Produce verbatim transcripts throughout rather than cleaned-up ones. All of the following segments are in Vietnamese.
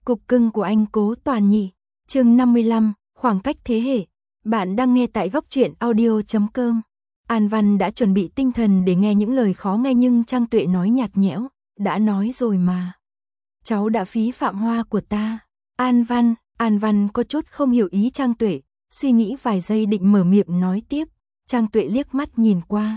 Cục cưng của anh Cố Toàn nhỉ. Chương năm mươi lăm, khoảng cách thế hệ. Bạn đang nghe tại góc truyện audio chấm com. An Văn đã chuẩn bị tinh thần để nghe những lời khó nghe nhưng Trang Tuệ nói nhạt nhẽo, đã nói rồi mà. Cháu đã phí phạm hoa của ta. An Văn, An Văn có chút không hiểu ý Trang Tuệ, suy nghĩ vài giây định mở miệng nói tiếp. Trang Tuệ liếc mắt nhìn qua.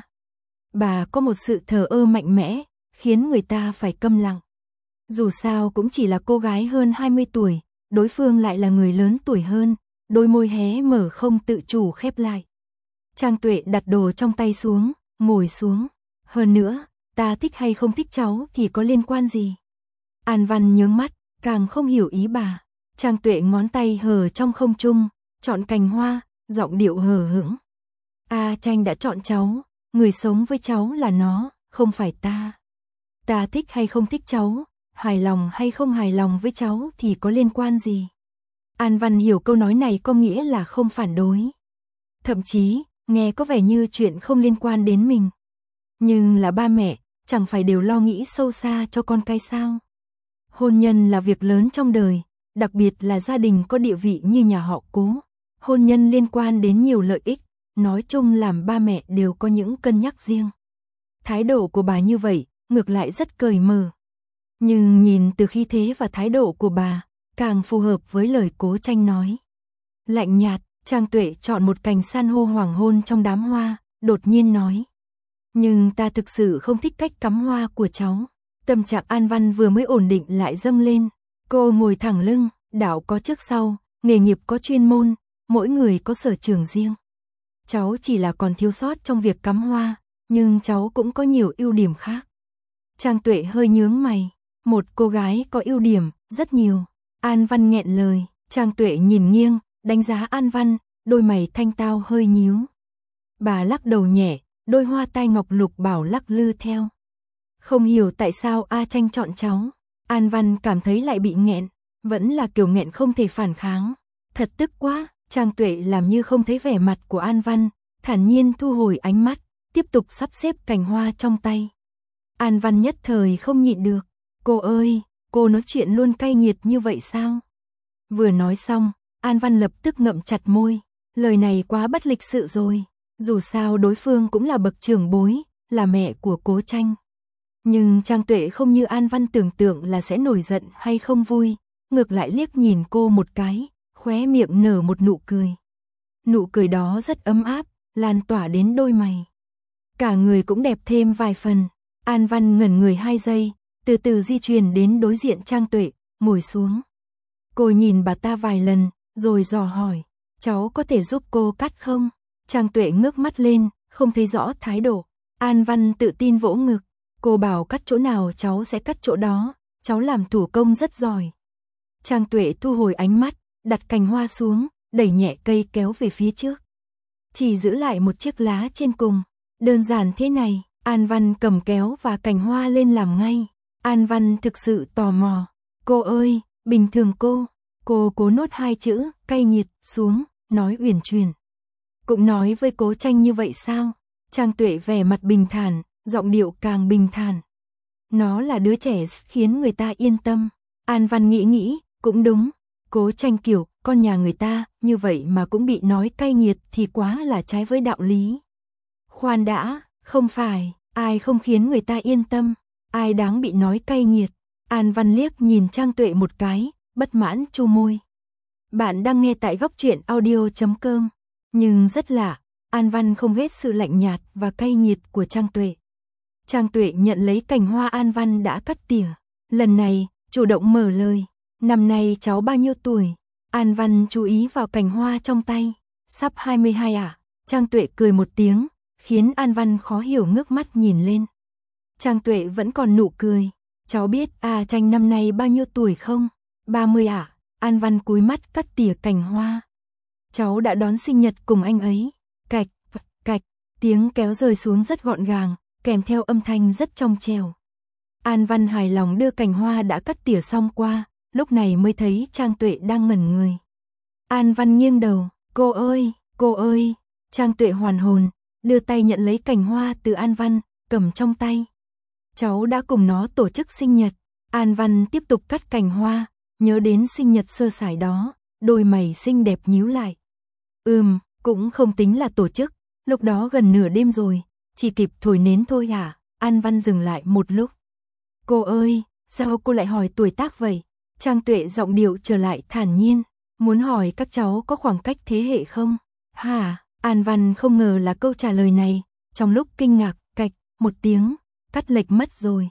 Bà có một sự thờ ơ mạnh mẽ, khiến người ta phải câm lặng. Dù sao cũng chỉ là cô gái hơn hai mươi tuổi, đối phương lại là người lớn tuổi hơn, đôi môi hé mở không tự chủ khép lại. Trang Tuệ đặt đồ trong tay xuống, ngồi xuống. Hơn nữa, ta thích hay không thích cháu thì có liên quan gì? An Văn nhướng mắt, càng không hiểu ý bà. Trang Tuệ ngón tay hờ trong không trung, chọn cành hoa, giọng điệu hờ hững. A Tranh đã chọn cháu, người sống với cháu là nó, không phải ta. Ta thích hay không thích cháu, hài lòng hay không hài lòng với cháu thì có liên quan gì? An Văn hiểu câu nói này có nghĩa là không phản đối. Thậm chí, nghe có vẻ như chuyện không liên quan đến mình. Nhưng là ba mẹ, chẳng phải đều lo nghĩ sâu xa cho con cái sao? Hôn nhân là việc lớn trong đời, đặc biệt là gia đình có địa vị như nhà họ Cố. Hôn nhân liên quan đến nhiều lợi ích, nói chung làm ba mẹ đều có những cân nhắc riêng. Thái độ của bà như vậy, ngược lại rất cởi mở. Nhưng nhìn từ khí thế và thái độ của bà, càng phù hợp với lời Cố Tranh nói. Lạnh nhạt, Trang Tuệ chọn một cành san hô hoàng hôn trong đám hoa, đột nhiên nói. Nhưng ta thực sự không thích cách cắm hoa của cháu. Tâm trạng An Văn vừa mới ổn định lại dâng lên. Cô ngồi thẳng lưng, đạo có trước sau, nghề nghiệp có chuyên môn, mỗi người có sở trường riêng. Cháu chỉ là còn thiếu sót trong việc cắm hoa, nhưng cháu cũng có nhiều ưu điểm khác. Trang Tuệ hơi nhướng mày. Một cô gái có ưu điểm, rất nhiều. An Văn nghẹn lời, Trang Tuệ nhìn nghiêng, đánh giá An Văn, đôi mày thanh tao hơi nhíu. Bà lắc đầu nhẹ, đôi hoa tai ngọc lục bảo lắc lư theo. Không hiểu tại sao A Tranh chọn cháu. An Văn cảm thấy lại bị nghẹn, vẫn là kiểu nghẹn không thể phản kháng. Thật tức quá, Trang Tuệ làm như không thấy vẻ mặt của An Văn, thản nhiên thu hồi ánh mắt, tiếp tục sắp xếp cành hoa trong tay. An Văn nhất thời không nhịn được. Cô ơi, cô nói chuyện luôn cay nghiệt như vậy sao? Vừa nói xong, An Văn lập tức ngậm chặt môi. Lời này quá bất lịch sự rồi. Dù sao đối phương cũng là bậc trưởng bối, là mẹ của Cố Tranh. Nhưng Trang Tuệ không như An Văn tưởng tượng là sẽ nổi giận hay không vui. Ngược lại liếc nhìn cô một cái, khóe miệng nở một nụ cười. Nụ cười đó rất ấm áp, lan tỏa đến đôi mày. Cả người cũng đẹp thêm vài phần. An Văn ngẩn người hai giây, từ từ di chuyển đến đối diện Trang Tuệ, ngồi xuống. Cô nhìn bà ta vài lần, rồi dò hỏi, cháu có thể giúp cô cắt không? Trang Tuệ ngước mắt lên, không thấy rõ thái độ. An Văn tự tin vỗ ngực, cô bảo cắt chỗ nào cháu sẽ cắt chỗ đó, cháu làm thủ công rất giỏi. Trang Tuệ thu hồi ánh mắt, đặt cành hoa xuống, đẩy nhẹ cây kéo về phía trước. Chỉ giữ lại một chiếc lá trên cùng, đơn giản thế này. An Văn cầm kéo và cành hoa lên làm ngay. An Văn thực sự tò mò. Cô ơi, bình thường cô, cô cố nốt hai chữ, cay nghiệt, xuống, nói uyển chuyển. Cũng nói với Cố Tranh như vậy sao? Trang Tuệ vẻ mặt bình thản, giọng điệu càng bình thản. Nó là đứa trẻ khiến người ta yên tâm. An Văn nghĩ nghĩ, cũng đúng. Cố Tranh kiểu, con nhà người ta, như vậy mà cũng bị nói cay nghiệt thì quá là trái với đạo lý. Khoan đã, không phải, ai không khiến người ta yên tâm, ai đáng bị nói cay nghiệt. An Văn liếc nhìn Trang Tuệ một cái, bất mãn chu môi. Bạn đang nghe tại góc truyện audio chấm com. Nhưng rất lạ, An Văn không ghét sự lạnh nhạt và cay nghiệt của Trang Tuệ. Trang Tuệ nhận lấy cành hoa An Văn đã cắt tỉa. Lần này, chủ động mở lời. Năm nay cháu bao nhiêu tuổi? An Văn chú ý vào cành hoa trong tay. Sắp hai mươi hai ạ. À? Trang Tuệ cười một tiếng, khiến An Văn khó hiểu ngước mắt nhìn lên. Trang Tuệ vẫn còn nụ cười. Cháu biết A Tranh năm nay bao nhiêu tuổi không? ba mươi ạ. À? An Văn cúi mắt cắt tỉa cành hoa. Cháu đã đón sinh nhật cùng anh ấy. Cạch, cạch, tiếng kéo rơi xuống rất gọn gàng, kèm theo âm thanh rất trong trẻo. An Văn hài lòng đưa cành hoa đã cắt tỉa xong qua, lúc này mới thấy Trang Tuệ đang ngẩn người. An Văn nghiêng đầu, cô ơi, cô ơi. Trang Tuệ hoàn hồn, đưa tay nhận lấy cành hoa từ An Văn, cầm trong tay. Cháu đã cùng nó tổ chức sinh nhật. An Văn tiếp tục cắt cành hoa, nhớ đến sinh nhật sơ sài đó, đôi mày xinh đẹp nhíu lại. Ừm, cũng không tính là tổ chức, lúc đó gần nửa đêm rồi, chỉ kịp thổi nến thôi à. An Văn dừng lại một lúc. Cô ơi, sao cô lại hỏi tuổi tác vậy? Trang Tuệ giọng điệu trở lại thản nhiên, muốn hỏi các cháu có khoảng cách thế hệ không? Hả? An Văn không ngờ là câu trả lời này, trong lúc kinh ngạc, cạch, một tiếng, cắt lệch mất rồi.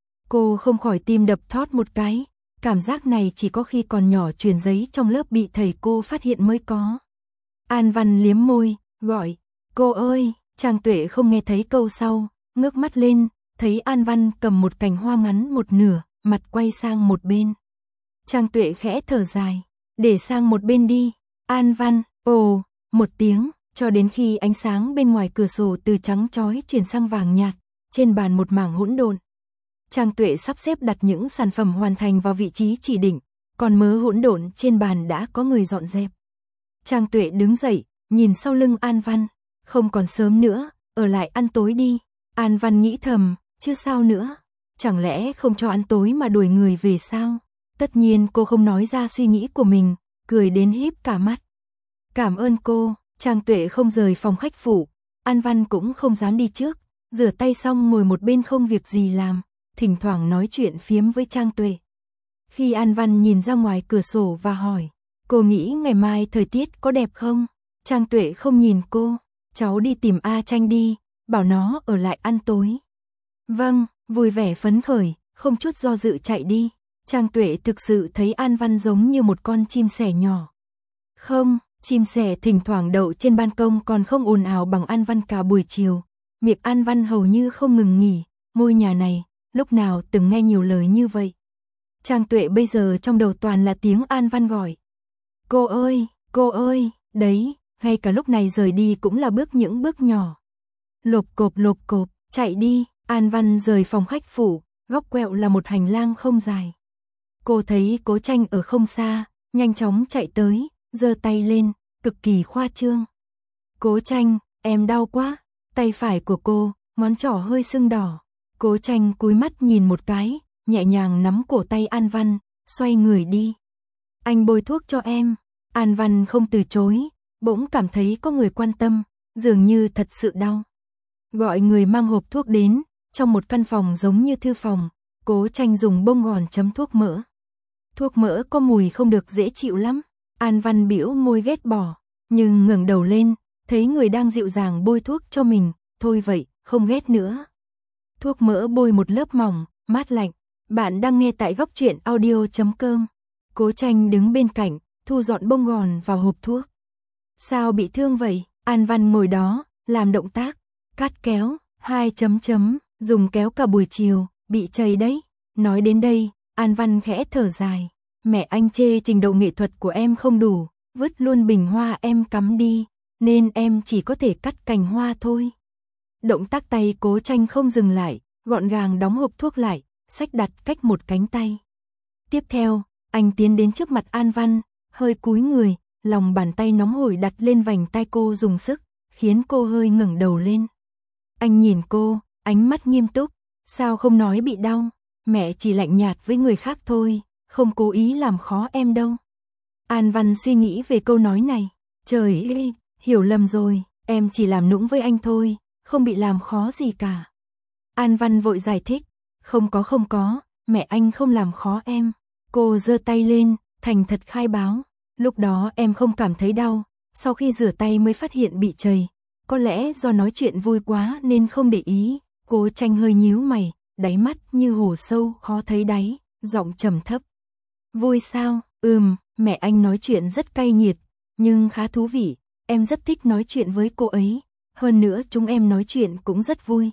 Cô không khỏi tim đập thót một cái, cảm giác này chỉ có khi còn nhỏ truyền giấy trong lớp bị thầy cô phát hiện mới có. An Văn liếm môi, gọi, cô ơi, Trang Tuệ không nghe thấy câu sau, ngước mắt lên, thấy An Văn cầm một cành hoa ngắn một nửa, mặt quay sang một bên. Trang Tuệ khẽ thở dài, để sang một bên đi. An Văn, ồ, một tiếng, cho đến khi ánh sáng bên ngoài cửa sổ từ trắng chói chuyển sang vàng nhạt, trên bàn một mảng hỗn độn. Trang Tuệ sắp xếp đặt những sản phẩm hoàn thành vào vị trí chỉ định, còn mớ hỗn độn trên bàn đã có người dọn dẹp. Trang Tuệ đứng dậy, nhìn sau lưng An Văn, không còn sớm nữa, ở lại ăn tối đi. An Văn nghĩ thầm, chứ sao nữa, chẳng lẽ không cho ăn tối mà đuổi người về sao? Tất nhiên cô không nói ra suy nghĩ của mình, cười đến híp cả mắt. Cảm ơn cô. Trang Tuệ không rời phòng khách phụ, An Văn cũng không dám đi trước, rửa tay xong ngồi một bên không việc gì làm, thỉnh thoảng nói chuyện phiếm với Trang Tuệ. Khi An Văn nhìn ra ngoài cửa sổ và hỏi, cô nghĩ ngày mai thời tiết có đẹp không? Trang Tuệ không nhìn cô, cháu đi tìm A Tranh đi, bảo nó ở lại ăn tối. Vâng, vui vẻ phấn khởi, không chút do dự chạy đi. Trang Tuệ thực sự thấy An Văn giống như một con chim sẻ nhỏ. Không, chim sẻ thỉnh thoảng đậu trên ban công còn không ồn ào bằng An Văn cả buổi chiều. Miệng An Văn hầu như không ngừng nghỉ, ngôi nhà này, lúc nào từng nghe nhiều lời như vậy. Trang Tuệ bây giờ trong đầu toàn là tiếng An Văn gọi. Cô ơi, cô ơi, đấy, ngay cả lúc này rời đi cũng là bước những bước nhỏ. Lộp cộp lộp cộp, chạy đi, An Văn rời phòng khách phủ, góc quẹo là một hành lang không dài. Cô thấy Cố Tranh ở không xa, nhanh chóng chạy tới, giơ tay lên, cực kỳ khoa trương. Cố Tranh, em đau quá. Tay phải của cô, ngón trỏ hơi sưng đỏ. Cố Tranh cúi mắt nhìn một cái, nhẹ nhàng nắm cổ tay An Văn, xoay người đi. Anh bôi thuốc cho em. An Văn không từ chối, bỗng cảm thấy có người quan tâm, dường như thật sự đau. Gọi người mang hộp thuốc đến, trong một căn phòng giống như thư phòng, Cố Tranh dùng bông gòn chấm thuốc mỡ. Thuốc mỡ có mùi không được dễ chịu lắm. An Văn bĩu môi ghét bỏ, nhưng ngẩng đầu lên, thấy người đang dịu dàng bôi thuốc cho mình, thôi vậy, không ghét nữa. Thuốc mỡ bôi một lớp mỏng, mát lạnh. Bạn đang nghe tại góc truyện audio chấm com. Cố Tranh đứng bên cạnh, thu dọn bông gòn vào hộp thuốc. Sao bị thương vậy? An Văn ngồi đó, làm động tác, cắt kéo, hai chấm chấm, dùng kéo cả buổi chiều, bị chảy đấy. Nói đến đây, An Văn khẽ thở dài. Mẹ anh chê trình độ nghệ thuật của em không đủ, vứt luôn bình hoa em cắm đi, nên em chỉ có thể cắt cành hoa thôi. Động tác tay Cố Tranh không dừng lại, gọn gàng đóng hộp thuốc lại, xách đặt cách một cánh tay. Tiếp theo, anh tiến đến trước mặt An Văn, hơi cúi người, lòng bàn tay nóng hổi đặt lên vành tai cô dùng sức, khiến cô hơi ngẩng đầu lên. Anh nhìn cô, ánh mắt nghiêm túc, sao không nói bị đau, mẹ chỉ lạnh nhạt với người khác thôi, không cố ý làm khó em đâu. An Văn suy nghĩ về câu nói này, trời ơi, hiểu lầm rồi, em chỉ làm nũng với anh thôi, không bị làm khó gì cả. An Văn vội giải thích, không có không có, mẹ anh không làm khó em. Cô giơ tay lên, thành thật khai báo, lúc đó em không cảm thấy đau, sau khi rửa tay mới phát hiện bị chảy, có lẽ do nói chuyện vui quá nên không để ý. Cố Tranh hơi nhíu mày, đáy mắt như hồ sâu khó thấy đáy, giọng trầm thấp. Vui sao? Ừm, mẹ anh nói chuyện rất cay nghiệt, nhưng khá thú vị, em rất thích nói chuyện với cô ấy, hơn nữa chúng em nói chuyện cũng rất vui.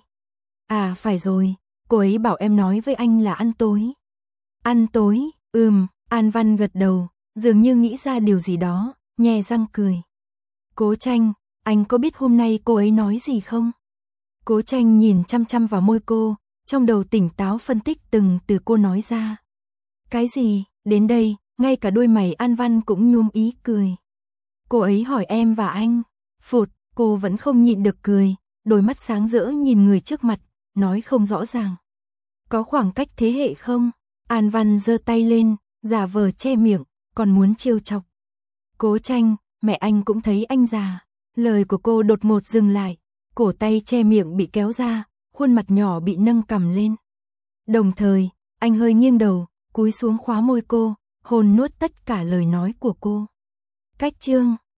À phải rồi, cô ấy bảo em nói với anh là ăn tối. Ăn tối, ừm, An Văn gật đầu, dường như nghĩ ra điều gì đó, nhe răng cười. Cố Tranh, anh có biết hôm nay cô ấy nói gì không? Cố Tranh nhìn chăm chăm vào môi cô, trong đầu tỉnh táo phân tích từng từ cô nói ra. Cái gì? Đến đây, ngay cả đôi mày An Văn cũng nhuốm ý cười. Cô ấy hỏi em và anh. Phụt, cô vẫn không nhịn được cười, đôi mắt sáng rỡ nhìn người trước mặt, nói không rõ ràng. Có khoảng cách thế hệ không? An Văn giơ tay lên, giả vờ che miệng, còn muốn trêu chọc. Cố Tranh, mẹ anh cũng thấy anh già. Lời của cô đột ngột dừng lại, cổ tay che miệng bị kéo ra, khuôn mặt nhỏ bị nâng cằm lên. Đồng thời, anh hơi nghiêng đầu, cúi xuống khóa môi cô, hôn nuốt tất cả lời nói của cô. Cách chương